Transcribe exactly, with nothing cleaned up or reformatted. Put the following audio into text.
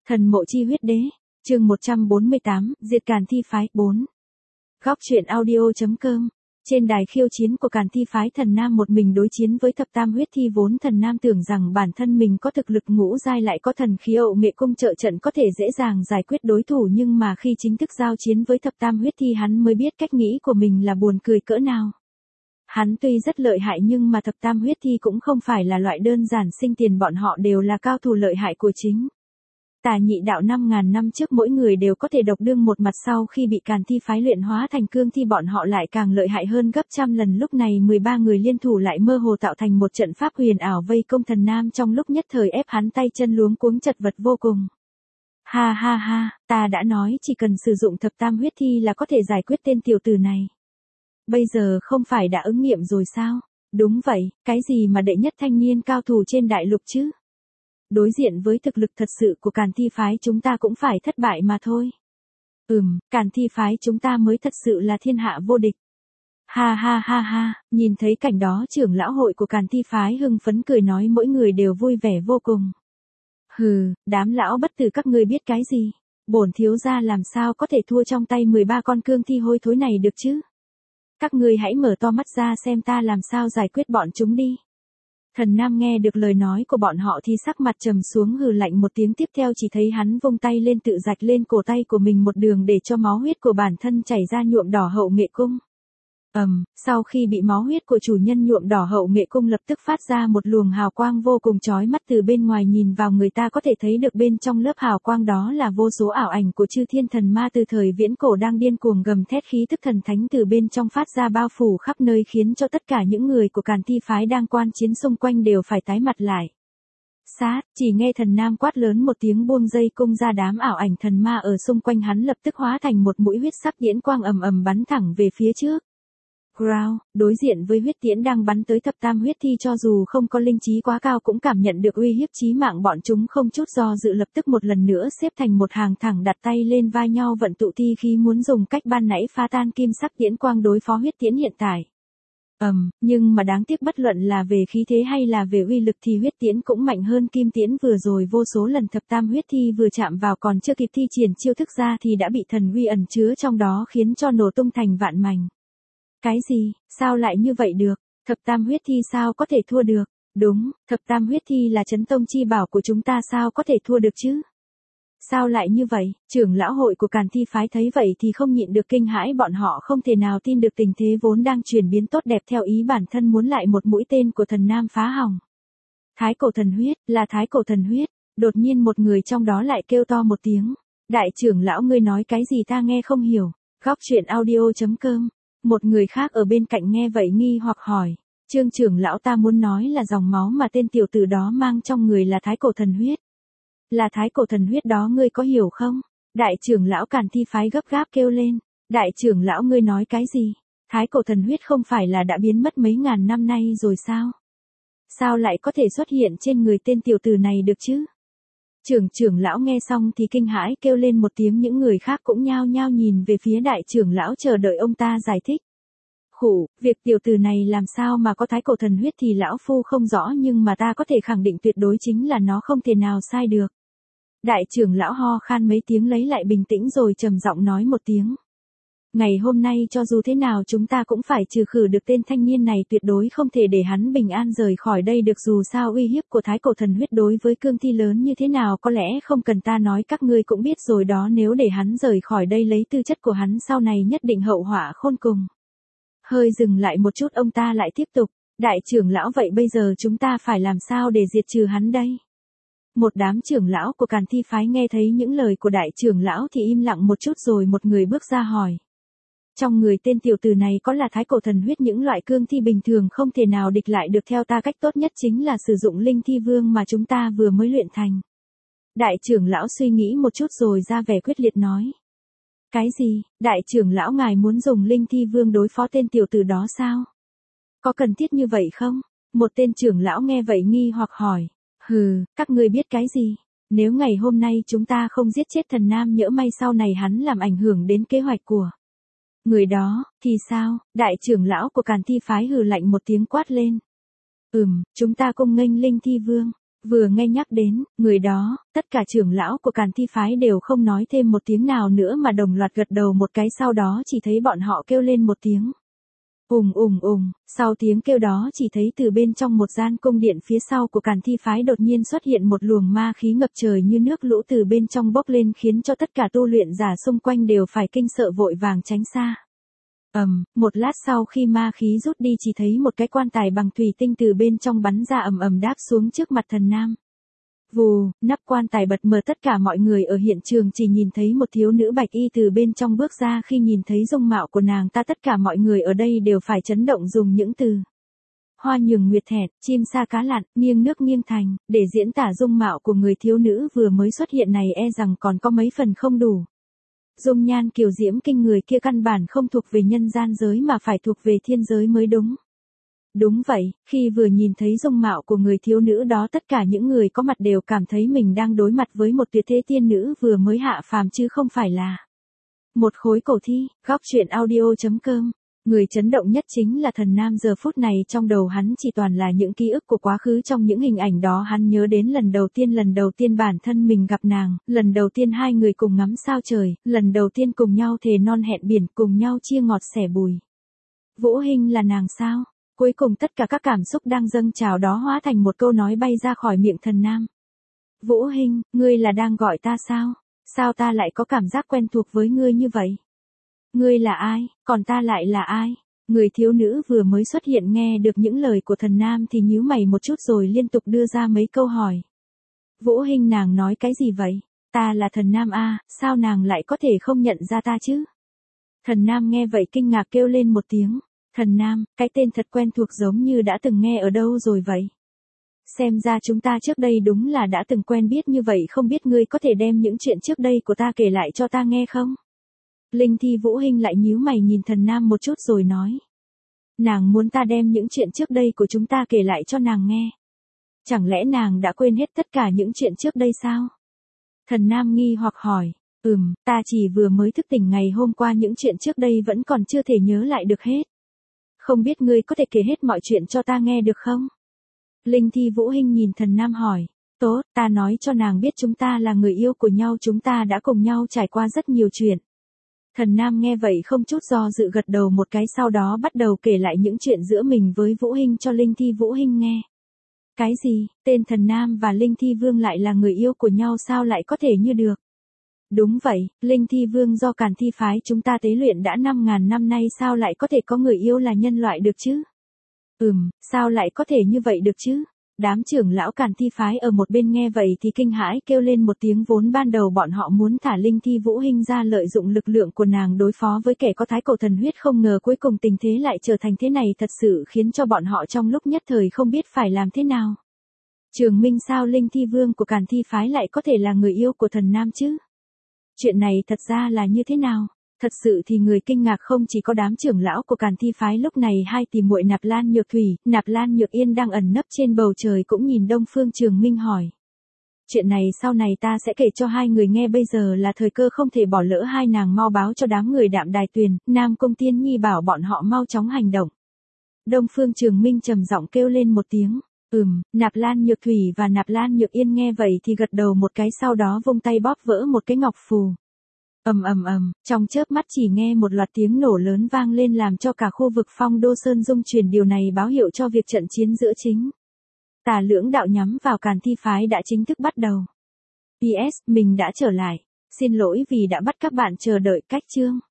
Thần mộ chi huyết đế, chương một trăm bốn mươi tám, diệt Càn Thi phái, bốn. Góc truyện audio.com. Trên đài khiêu chiến của Càn Thi phái, Thần Nam một mình đối chiến với thập tam huyết thi. Vốn Thần Nam tưởng rằng bản thân mình có thực lực ngũ giai, lại có thần khí Ậu Nghệ Cung trợ trận, có thể dễ dàng giải quyết đối thủ, nhưng mà khi chính thức giao chiến với thập tam huyết thi, hắn mới biết cách nghĩ của mình là buồn cười cỡ nào. Hắn tuy rất lợi hại nhưng mà thập tam huyết thi cũng không phải là loại đơn giản sinh tiền, bọn họ đều là cao thủ lợi hại của chính Tà Nhị đạo. Năm ngàn năm trước mỗi người đều có thể độc đương một mặt, sau khi bị Càn Thi phái luyện hóa thành cương thi, bọn họ lại càng lợi hại hơn gấp trăm lần. Lúc này mười ba người liên thủ lại mơ hồ tạo thành một trận pháp huyền ảo vây công Thần Nam, trong lúc nhất thời ép hắn tay chân luống cuống chật vật vô cùng. Ha ha ha, ta đã nói chỉ cần sử dụng thập tam huyết thi là có thể giải quyết tên tiểu tử này. Bây giờ không phải đã ứng nghiệm rồi sao? Đúng vậy, cái gì mà đệ nhất thanh niên cao thủ trên đại lục chứ? Đối diện với thực lực thật sự của Càn Thi phái, chúng ta cũng phải thất bại mà thôi. Ừm, Càn Thi phái chúng ta mới thật sự là thiên hạ vô địch. Ha ha ha ha, nhìn thấy cảnh đó, trưởng lão hội của Càn Thi phái hưng phấn cười nói, mỗi người đều vui vẻ vô cùng. Hừ, đám lão bất tử các ngươi biết cái gì? Bổn thiếu gia làm sao có thể thua trong tay mười ba con cương thi hôi thối này được chứ? Các ngươi hãy mở to mắt ra xem ta làm sao giải quyết bọn chúng đi. Thần Nam nghe được lời nói của bọn họ thì sắc mặt trầm xuống, hừ lạnh một tiếng, tiếp theo chỉ thấy hắn vung tay lên tự rạch lên cổ tay của mình một đường để cho máu huyết của bản thân chảy ra nhuộm đỏ Hậu Nghệ Cung. Ầm, um, sau khi bị máu huyết của chủ nhân nhuộm đỏ Hậu Nghệ Cung lập tức phát ra một luồng hào quang vô cùng chói mắt, từ bên ngoài nhìn vào người ta có thể thấy được bên trong lớp hào quang đó là vô số ảo ảnh của chư thiên thần ma từ thời viễn cổ đang điên cuồng gầm thét, khí tức thần thánh từ bên trong phát ra bao phủ khắp nơi, khiến cho tất cả những người của Càn Thi phái đang quan chiến xung quanh đều phải tái mặt lại. Sát, chỉ nghe Thần Nam quát lớn một tiếng, buông dây cung ra, đám ảo ảnh thần ma ở xung quanh hắn lập tức hóa thành một mũi huyết sắc tiễn quang ầm ầm bắn thẳng về phía trước. Growl, đối diện với huyết tiễn đang bắn tới thập tam huyết thi, cho dù không có linh trí quá cao cũng cảm nhận được uy hiếp chí mạng, bọn chúng không chút do dự lập tức một lần nữa xếp thành một hàng thẳng, đặt tay lên vai nhau vận tụ thi khí, muốn dùng cách ban nãy phá tan kim sắc tiễn quang đối phó huyết tiễn hiện tại. Ầm, um, nhưng mà đáng tiếc bất luận là về khí thế hay là về uy lực thì huyết tiễn cũng mạnh hơn kim tiễn vừa rồi vô số lần. Thập tam huyết thi vừa chạm vào còn chưa kịp thi triển chiêu thức ra thì đã bị thần uy ẩn chứa trong đó khiến cho nổ tung thành vạn mảnh. Cái gì, sao lại như vậy được? Thập tam huyết thi sao có thể thua được? Đúng, thập tam huyết thi là chấn tông chi bảo của chúng ta, sao có thể thua được chứ? Sao lại như vậy? Trưởng lão hội của Càn Thi phái thấy vậy thì không nhịn được kinh hãi, bọn họ không thể nào tin được tình thế vốn đang chuyển biến tốt đẹp theo ý bản thân muốn lại một mũi tên của Thần Nam phá hỏng. Thái cổ thần huyết, là thái cổ thần huyết. Đột nhiên một người trong đó lại kêu to một tiếng. Đại trưởng lão, ngươi nói cái gì ta nghe không hiểu. Góc truyện audio.com. Một người khác ở bên cạnh nghe vậy nghi hoặc hỏi. Trương trưởng lão, ta muốn nói là dòng máu mà tên tiểu tử đó mang trong người là thái cổ thần huyết. Là thái cổ thần huyết đó, ngươi có hiểu không? Đại trưởng lão Càn Thi phái gấp gáp kêu lên. Đại trưởng lão, ngươi nói cái gì? Thái cổ thần huyết không phải là đã biến mất mấy ngàn năm nay rồi sao? Sao lại có thể xuất hiện trên người tên tiểu tử này được chứ? Trưởng trưởng lão nghe xong thì kinh hãi kêu lên một tiếng, những người khác cũng nhao nhao nhìn về phía đại trưởng lão chờ đợi ông ta giải thích. Khủ, việc tiểu tử này làm sao mà có thái cổ thần huyết thì lão phu không rõ, nhưng mà ta có thể khẳng định tuyệt đối chính là nó không thể nào sai được. Đại trưởng lão ho khan mấy tiếng lấy lại bình tĩnh rồi trầm giọng nói một tiếng. Ngày hôm nay cho dù thế nào chúng ta cũng phải trừ khử được tên thanh niên này, tuyệt đối không thể để hắn bình an rời khỏi đây được, dù sao uy hiếp của thái cổ thần huyết đối với cương thi lớn như thế nào có lẽ không cần ta nói các ngươi cũng biết rồi đó, nếu để hắn rời khỏi đây lấy tư chất của hắn sau này nhất định hậu họa khôn cùng. Hơi dừng lại một chút ông ta lại tiếp tục, đại trưởng lão, vậy bây giờ chúng ta phải làm sao để diệt trừ hắn đây? Một đám trưởng lão của Càn Thi phái nghe thấy những lời của đại trưởng lão thì im lặng một chút, rồi một người bước ra hỏi. Trong người tên tiểu tử này có là thái cổ thần huyết, những loại cương thi bình thường không thể nào địch lại được, theo ta cách tốt nhất chính là sử dụng linh thi vương mà chúng ta vừa mới luyện thành. Đại trưởng lão suy nghĩ một chút rồi ra vẻ quyết liệt nói. Cái gì, đại trưởng lão, ngài muốn dùng linh thi vương đối phó tên tiểu tử đó sao? Có cần thiết như vậy không? Một tên trưởng lão nghe vậy nghi hoặc hỏi. Hừ, các ngươi biết cái gì? Nếu ngày hôm nay chúng ta không giết chết Thần Nam, nhỡ may sau này hắn làm ảnh hưởng đến kế hoạch của người đó, thì sao? Đại trưởng lão của Càn Thi phái hừ lạnh một tiếng quát lên. Ừm, chúng ta cung nghênh linh thi vương. Vừa nghe nhắc đến, người đó, tất cả trưởng lão của Càn Thi phái đều không nói thêm một tiếng nào nữa mà đồng loạt gật đầu một cái, sau đó chỉ thấy bọn họ kêu lên một tiếng. Ùng ùng ùng, sau tiếng kêu đó chỉ thấy từ bên trong một gian cung điện phía sau của Càn Thi phái đột nhiên xuất hiện một luồng ma khí ngập trời như nước lũ từ bên trong bốc lên, khiến cho tất cả tu luyện giả xung quanh đều phải kinh sợ vội vàng tránh xa. Ầm, um, một lát sau khi ma khí rút đi chỉ thấy một cái quan tài bằng thủy tinh từ bên trong bắn ra ầm ầm đáp xuống trước mặt Thần Nam. Vù, nắp quan tài bật mở, tất cả mọi người ở hiện trường chỉ nhìn thấy một thiếu nữ bạch y từ bên trong bước ra. Khi nhìn thấy dung mạo của nàng ta, tất cả mọi người ở đây đều phải chấn động, dùng những từ hoa nhường nguyệt thẹt, chim sa cá lặn, nghiêng nước nghiêng thành, để diễn tả dung mạo của người thiếu nữ vừa mới xuất hiện này e rằng còn có mấy phần không đủ. Dung nhan kiều diễm kinh người kia căn bản không thuộc về nhân gian giới mà phải thuộc về thiên giới mới đúng. Đúng vậy, khi vừa nhìn thấy dung mạo của người thiếu nữ đó, tất cả những người có mặt đều cảm thấy mình đang đối mặt với một tuyệt thế tiên nữ vừa mới hạ phàm chứ không phải là một khối cổ thi. Góc truyện audio chấm com. Người chấn động nhất chính là Thần Nam, giờ phút này trong đầu hắn chỉ toàn là những ký ức của quá khứ. Trong những hình ảnh đó hắn nhớ đến lần đầu tiên lần đầu tiên bản thân mình gặp nàng, lần đầu tiên hai người cùng ngắm sao trời, lần đầu tiên cùng nhau thề non hẹn biển, cùng nhau chia ngọt sẻ bùi. Vũ Hinh là nàng sao? Cuối cùng tất cả các cảm xúc đang dâng trào đó hóa thành một câu nói bay ra khỏi miệng Thần Nam. Vũ Hinh, ngươi là đang gọi ta sao? Sao ta lại có cảm giác quen thuộc với ngươi như vậy? Ngươi là ai, còn ta lại là ai? Người thiếu nữ vừa mới xuất hiện nghe được những lời của Thần Nam thì nhíu mày một chút rồi liên tục đưa ra mấy câu hỏi. Vũ Hinh, nàng nói cái gì vậy? Ta là Thần Nam a, sao nàng lại có thể không nhận ra ta chứ? Thần Nam nghe vậy kinh ngạc kêu lên một tiếng. Thần Nam, cái tên thật quen thuộc, giống như đã từng nghe ở đâu rồi vậy? Xem ra chúng ta trước đây đúng là đã từng quen biết như vậy, không biết ngươi có thể đem những chuyện trước đây của ta kể lại cho ta nghe không? Linh Thi Vũ Hinh lại nhíu mày nhìn Thần Nam một chút rồi nói. Nàng muốn ta đem những chuyện trước đây của chúng ta kể lại cho nàng nghe. Chẳng lẽ nàng đã quên hết tất cả những chuyện trước đây sao? Thần Nam nghi hoặc hỏi. Ừm, ta chỉ vừa mới thức tỉnh ngày hôm qua, những chuyện trước đây vẫn còn chưa thể nhớ lại được hết. Không biết ngươi có thể kể hết mọi chuyện cho ta nghe được không? Linh Thi Vũ Hinh nhìn Thần Nam hỏi. Tốt, ta nói cho nàng biết chúng ta là người yêu của nhau, chúng ta đã cùng nhau trải qua rất nhiều chuyện. Thần Nam nghe vậy không chút do dự gật đầu một cái, sau đó bắt đầu kể lại những chuyện giữa mình với Vũ Hinh cho Linh Thi Vũ Hinh nghe. Cái gì, tên Thần Nam và Linh Thi Vương lại là người yêu của nhau, sao lại có thể như được? Đúng vậy, Linh Thi Vương do Càn Thi phái chúng ta tế luyện đã năm ngàn năm nay, sao lại có thể có người yêu là nhân loại được chứ? Ừm, sao lại có thể như vậy được chứ? Đám trưởng lão Càn Thi phái ở một bên nghe vậy thì kinh hãi kêu lên một tiếng. Vốn ban đầu bọn họ muốn thả Linh Thi Vũ Hinh ra lợi dụng lực lượng của nàng đối phó với kẻ có thái cổ thần huyết, không ngờ cuối cùng tình thế lại trở thành thế này, thật sự khiến cho bọn họ trong lúc nhất thời không biết phải làm thế nào. Trường Minh, sao Linh Thi Vương của Càn Thi phái lại có thể là người yêu của Thần Nam chứ? Chuyện này thật ra là như thế nào? Thật sự thì người kinh ngạc không chỉ có đám trưởng lão của Càn Thi phái. Lúc này hai tỷ muội Nạp Lan Nhược Thủy, Nạp Lan Nhược Yên đang ẩn nấp trên bầu trời cũng nhìn Đông Phương Trường Minh hỏi. Chuyện này sau này ta sẽ kể cho hai người nghe, bây giờ là thời cơ không thể bỏ lỡ, hai nàng mau báo cho đám người Đạm Đài Tuyền, Nam Cung Tiên Nhi bảo bọn họ mau chóng hành động. Đông Phương Trường Minh trầm giọng kêu lên một tiếng. Ừm, Nạp Lan Nhược Thủy và Nạp Lan Nhược Yên nghe vậy thì gật đầu một cái, sau đó vung tay bóp vỡ một cái ngọc phù. Ầm ầm ầm, trong chớp mắt chỉ nghe một loạt tiếng nổ lớn vang lên làm cho cả khu vực Phong Đô Sơn rung chuyển, điều này báo hiệu cho việc trận chiến giữa chính tà lưỡng đạo nhắm vào Càn Thi phái đã chính thức bắt đầu. pê ét, mình đã trở lại. Xin lỗi vì đã bắt các bạn chờ đợi cách chương.